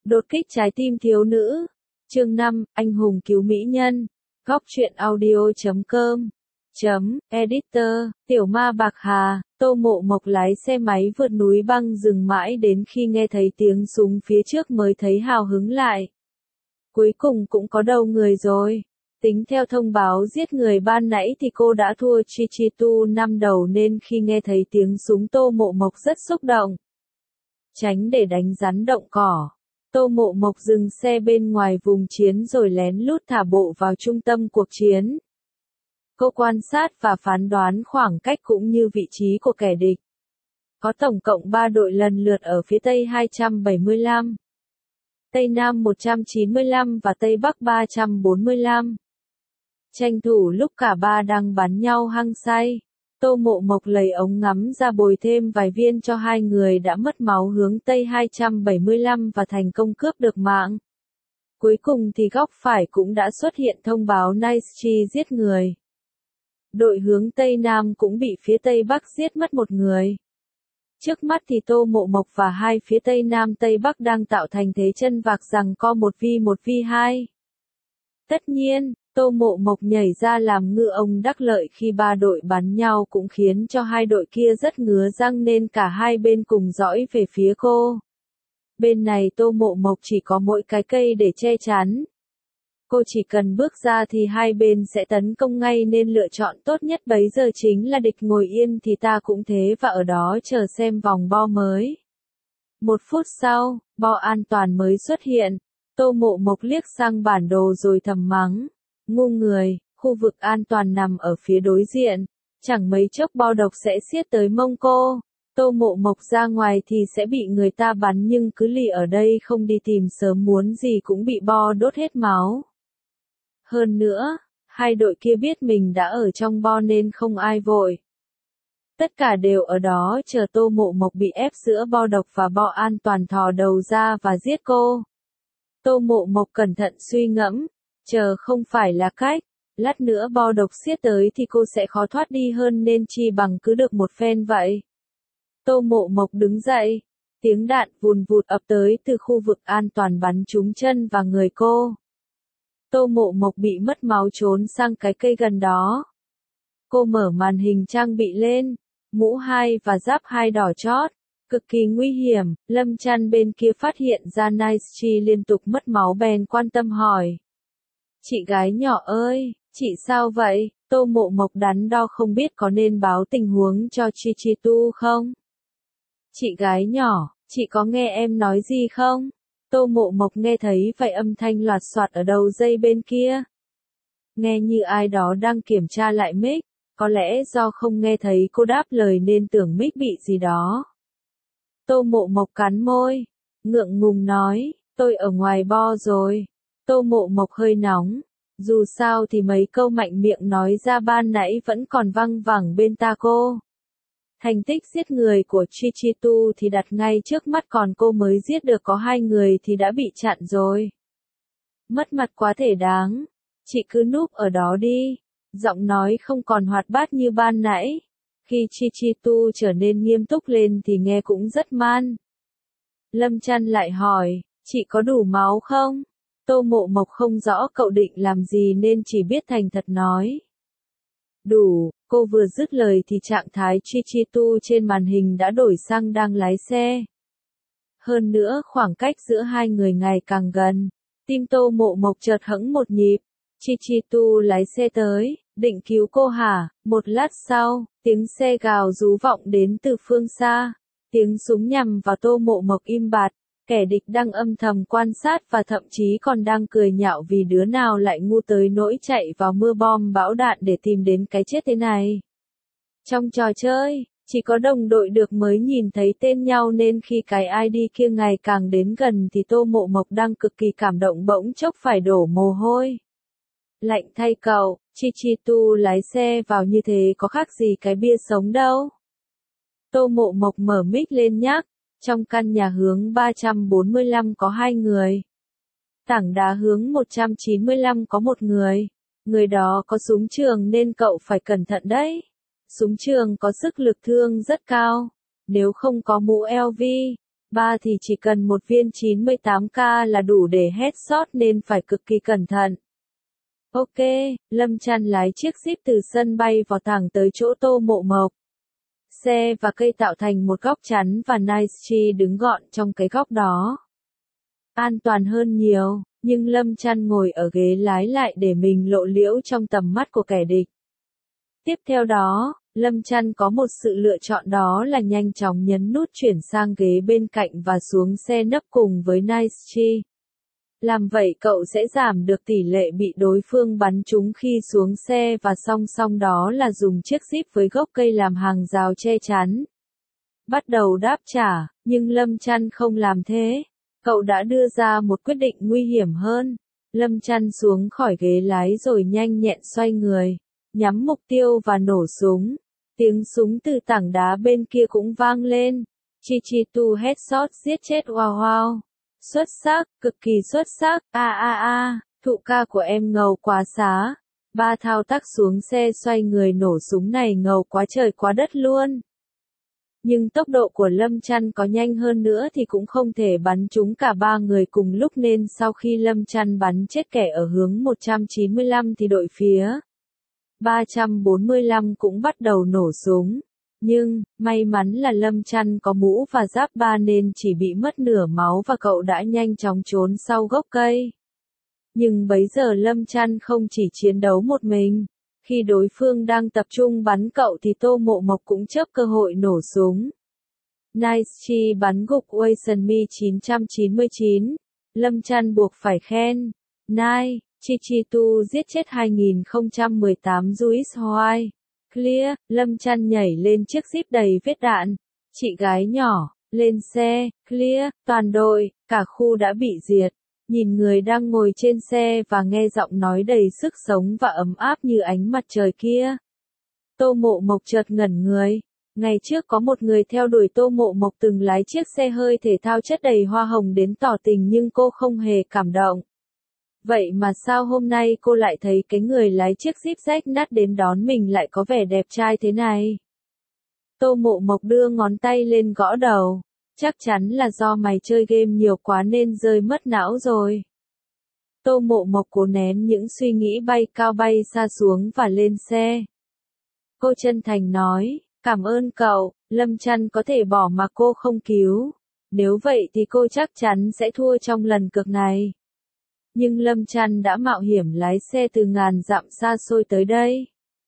Đột kích trái tim thiếu nữ. Chương 5, anh hùng cứu mỹ nhân. Góc truyện audio.com Editor, Tiểu Ma Bạc Hà. Tô Mộ Mộc lái xe máy vượt núi băng rừng mãi đến khi nghe thấy tiếng súng phía trước mới thấy hào hứng lại. Cuối cùng cũng có đầu người rồi. Tính theo thông báo giết người ban nãy thì cô đã thua Chichitu 5 đầu nên khi nghe thấy tiếng súng Tô Mộ Mộc rất xúc động. Tránh để đánh rắn động cỏ. Tô Mộ Mộc dừng xe bên ngoài vùng chiến rồi lén lút thả bộ vào trung tâm cuộc chiến. Cô quan sát và phán đoán khoảng cách cũng như vị trí của kẻ địch. Có tổng cộng 3 đội lần lượt ở phía Tây 275, Tây Nam 195 và Tây Bắc 345. Tranh thủ lúc cả ba đang bắn nhau hăng say, Tô Mộ Mộc lấy ống ngắm ra bồi thêm vài viên cho hai người đã mất máu hướng Tây 275 và thành công cướp được mạng. Cuối cùng thì góc phải cũng đã xuất hiện thông báo Nice Chi giết người. Đội hướng Tây Nam cũng bị phía Tây Bắc giết mất một người. Trước mắt thì Tô Mộ Mộc và hai phía Tây Nam Tây Bắc đang tạo thành thế chân vạc rằng co 1v1v2. Tất nhiên, Tô Mộ Mộc nhảy ra làm ngư ông đắc lợi khi ba đội bắn nhau cũng khiến cho hai đội kia rất ngứa răng nên cả hai bên cùng dõi về phía cô. Bên này Tô Mộ Mộc chỉ có mỗi cái cây để che chắn. Cô chỉ cần bước ra thì hai bên sẽ tấn công ngay nên lựa chọn tốt nhất bấy giờ chính là địch ngồi yên thì ta cũng thế và ở đó chờ xem vòng bo mới. 1 phút sau, bo an toàn mới xuất hiện. Tô Mộ Mộc liếc sang bản đồ rồi thầm mắng. Ngu người, khu vực an toàn nằm ở phía đối diện. Chẳng mấy chốc bo độc sẽ xiết tới mông cô. Tô Mộ Mộc ra ngoài thì sẽ bị người ta bắn nhưng cứ lì ở đây không đi tìm sớm muốn gì cũng bị bo đốt hết máu. Hơn nữa, hai đội kia biết mình đã ở trong bo nên không ai vội. Tất cả đều ở đó chờ Tô Mộ Mộc bị ép giữa bo độc và bo an toàn thò đầu ra và giết cô. Tô Mộ Mộc cẩn thận suy ngẫm, chờ không phải là cách, lát nữa bo độc xiết tới thì cô sẽ khó thoát đi hơn nên chi bằng cứ được một phen vậy. Tô Mộ Mộc đứng dậy, tiếng đạn vùn vụt ập tới từ khu vực an toàn bắn trúng chân và người cô. Tô Mộ Mộc bị mất máu trốn sang cái cây gần đó. Cô mở màn hình trang bị lên, mũ 2 và giáp 2 đỏ chót, cực kỳ nguy hiểm. Lâm Chăn bên kia phát hiện ra Nice Chi liên tục mất máu bèn quan tâm hỏi. Chị gái nhỏ ơi, chị sao vậy? Tô Mộ Mộc đắn đo không biết có nên báo tình huống cho Chichitu không? Chị gái nhỏ, chị có nghe em nói gì không? Tô Mộ Mộc nghe thấy vậy âm thanh loạt soạt ở đầu dây bên kia. Nghe như ai đó đang kiểm tra lại mic, có lẽ do không nghe thấy cô đáp lời nên tưởng mic bị gì đó. Tô Mộ Mộc cắn môi, ngượng ngùng nói, tôi ở ngoài bo rồi. Tô Mộ Mộc hơi nóng, dù sao thì mấy câu mạnh miệng nói ra ban nãy vẫn còn văng vẳng bên tai cô. Thành tích giết người của Chichitu thì đặt ngay trước mắt còn cô mới giết được có 2 người thì đã bị chặn rồi. Mất mặt quá thể đáng. Chị cứ núp ở đó đi. Giọng nói không còn hoạt bát như ban nãy. Khi Chichitu trở nên nghiêm túc lên thì nghe cũng rất man. Lâm Chăn lại hỏi, chị có đủ máu không? Tô Mộ Mộc không rõ cậu định làm gì nên chỉ biết thành thật nói. Đủ, cô vừa dứt lời thì trạng thái Chichitu trên màn hình đã đổi sang đang lái xe. Hơn nữa khoảng cách giữa hai người ngày càng gần, tim Tô Mộ Mộc chợt hững một nhịp. Chichitu lái xe tới, định cứu cô hả? Một lát sau, tiếng xe gào rú vọng đến từ phương xa. Tiếng súng nhằm vào Tô Mộ Mộc im bặt. Kẻ địch đang âm thầm quan sát và thậm chí còn đang cười nhạo vì đứa nào lại ngu tới nỗi chạy vào mưa bom bão đạn để tìm đến cái chết thế này. Trong trò chơi, chỉ có đồng đội được mới nhìn thấy tên nhau nên khi cái ID kia ngày càng đến gần thì Tô Mộ Mộc đang cực kỳ cảm động bỗng chốc phải đổ mồ hôi. Lạnh thay cậu, Chichitu lái xe vào như thế có khác gì cái bia sống đâu. Tô Mộ Mộc mở mic lên nhắc. Trong căn nhà hướng 345 có 2 người. Tảng đá hướng 195 có 1 người. Người đó có súng trường nên cậu phải cẩn thận đấy. Súng trường có sức lực thương rất cao. Nếu không có mũ LV, 3 thì chỉ cần một viên 98k là đủ để headshot nên phải cực kỳ cẩn thận. Ok, Lâm Chăn lái chiếc Jeep từ sân bay vào thẳng tới chỗ Tô Mộ Mộc. Xe và cây tạo thành một góc chắn và Nice Chi đứng gọn trong cái góc đó. An toàn hơn nhiều, nhưng Lâm Chăn ngồi ở ghế lái lại để mình lộ liễu trong tầm mắt của kẻ địch. Tiếp theo đó, Lâm Chăn có một sự lựa chọn, đó là nhanh chóng nhấn nút chuyển sang ghế bên cạnh và xuống xe nấp cùng với Nice Chi. Làm vậy cậu sẽ giảm được tỷ lệ bị đối phương bắn trúng khi xuống xe và song song đó là dùng chiếc Jeep với gốc cây làm hàng rào che chắn. Bắt đầu đáp trả, nhưng Lâm Chăn không làm thế. Cậu đã đưa ra một quyết định nguy hiểm hơn. Lâm Chăn xuống khỏi ghế lái rồi nhanh nhẹn xoay người, nhắm mục tiêu và nổ súng. Tiếng súng từ tảng đá bên kia cũng vang lên. Chichitu headshot giết chết wow wow. Xuất sắc, cực kỳ xuất sắc, thụ ca của em ngầu quá xá. Ba thao tác xuống xe xoay người nổ súng này ngầu quá trời quá đất luôn. Nhưng tốc độ của Lâm Chăn có nhanh hơn nữa thì cũng không thể bắn trúng cả ba người cùng lúc nên sau khi Lâm Chăn bắn chết kẻ ở hướng 195 thì đội phía 345 cũng bắt đầu nổ súng. Nhưng, may mắn là Lâm Chăn có mũ và giáp 3 nên chỉ bị mất nửa máu và cậu đã nhanh chóng trốn sau gốc cây. Nhưng bấy giờ Lâm Chăn không chỉ chiến đấu một mình. Khi đối phương đang tập trung bắn cậu thì Tô Mộ Mộc cũng chớp cơ hội nổ súng. Nice Chi bắn gục Wason Mi 999. Lâm Chăn buộc phải khen. Nice, Chichitu giết chết 2018 Juice Hoài. Clear, Lâm Chăn nhảy lên chiếc Jeep đầy vết đạn. Chị gái nhỏ, lên xe, clear, toàn đội, cả khu đã bị diệt. Nhìn người đang ngồi trên xe và nghe giọng nói đầy sức sống và ấm áp như ánh mặt trời kia. Tô Mộ Mộc chợt ngẩn người. Ngày trước có một người theo đuổi Tô Mộ Mộc từng lái chiếc xe hơi thể thao chất đầy hoa hồng đến tỏ tình nhưng cô không hề cảm động. Vậy mà sao hôm nay cô lại thấy cái người lái chiếc Jeep rách nát đến đón mình lại có vẻ đẹp trai thế này? Tô Mộ Mộc đưa ngón tay lên gõ đầu. Chắc chắn là do mày chơi game nhiều quá nên rơi mất não rồi. Tô Mộ Mộc cố nén những suy nghĩ bay cao bay xa xuống và lên xe. Cô chân thành nói, cảm ơn cậu, Lâm Chăn có thể bỏ mà cô không cứu. Nếu vậy thì cô chắc chắn sẽ thua trong lần cược này. Nhưng Lâm Chăn đã mạo hiểm lái xe từ ngàn dặm xa xôi tới đây.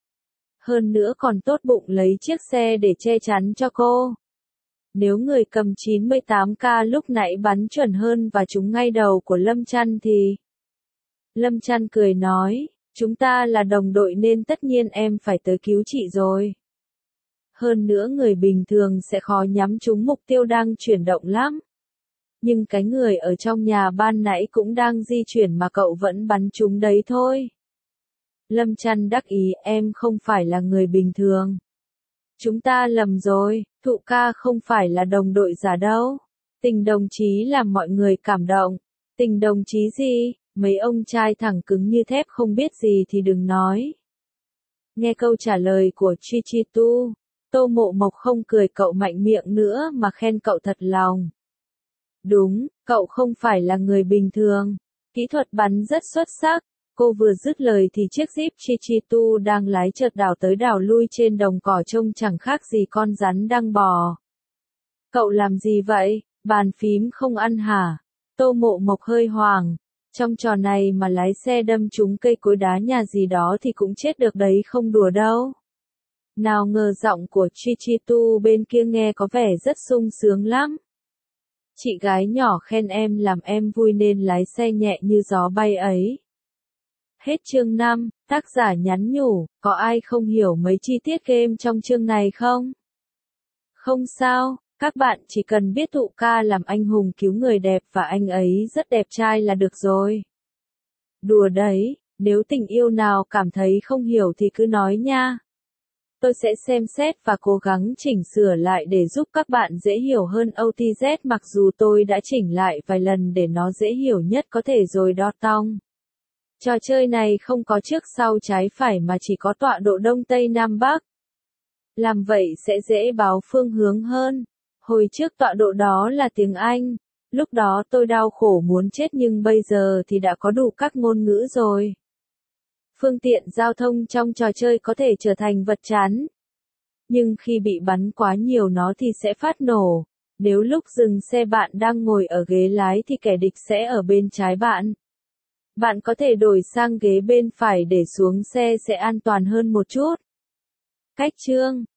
Hơn nữa còn tốt bụng lấy chiếc xe để che chắn cho cô. Nếu người cầm 98k lúc nãy bắn chuẩn hơn và trúng ngay đầu của Lâm Chăn thì... Lâm Chăn cười nói, chúng ta là đồng đội nên tất nhiên em phải tới cứu chị rồi. Hơn nữa người bình thường sẽ khó nhắm trúng mục tiêu đang chuyển động lắm. Nhưng cái người ở trong nhà ban nãy cũng đang di chuyển mà cậu vẫn bắn trúng đấy thôi. Lâm Chăn đắc ý, em không phải là người bình thường. Chúng ta lầm rồi, thụ ca không phải là đồng đội giả đâu. Tình đồng chí làm mọi người cảm động. Tình đồng chí gì, mấy ông trai thẳng cứng như thép không biết gì thì đừng nói. Nghe câu trả lời của Chichitu, Tô Mộ Mộc không cười cậu mạnh miệng nữa mà khen cậu thật lòng. Đúng, cậu không phải là người bình thường. Kỹ thuật bắn rất xuất sắc. Cô vừa dứt lời thì chiếc Jeep Chichitu đang lái chợt đảo tới đảo lui trên đồng cỏ trông chẳng khác gì con rắn đang bò. Cậu làm gì vậy, bàn phím không ăn hả? Tô Mộ Mộc hơi hoảng. Trong trò này mà lái xe đâm trúng cây cối đá nhà gì đó thì cũng chết được đấy, không đùa đâu. Nào ngờ giọng của Chichitu bên kia nghe có vẻ rất sung sướng lắm. Chị gái nhỏ khen em làm em vui nên lái xe nhẹ như gió bay ấy. Hết chương 5, tác giả nhắn nhủ, có ai không hiểu mấy chi tiết game trong chương này không? Không sao, các bạn chỉ cần biết thụ ca làm anh hùng cứu người đẹp và anh ấy rất đẹp trai là được rồi. Đùa đấy, nếu tình yêu nào cảm thấy không hiểu thì cứ nói nha. Tôi sẽ xem xét và cố gắng chỉnh sửa lại để giúp các bạn dễ hiểu hơn OTZ, mặc dù tôi đã chỉnh lại vài lần để nó dễ hiểu nhất có thể rồi đó tong. Trò chơi này không có trước sau trái phải mà chỉ có tọa độ đông tây nam bắc. Làm vậy sẽ dễ báo phương hướng hơn. Hồi trước tọa độ đó là tiếng Anh. Lúc đó tôi đau khổ muốn chết nhưng bây giờ thì đã có đủ các ngôn ngữ rồi. Phương tiện giao thông trong trò chơi có thể trở thành vật chắn. Nhưng khi bị bắn quá nhiều nó thì sẽ phát nổ. Nếu lúc dừng xe bạn đang ngồi ở ghế lái thì kẻ địch sẽ ở bên trái bạn. Bạn có thể đổi sang ghế bên phải để xuống xe sẽ an toàn hơn một chút. Cách chương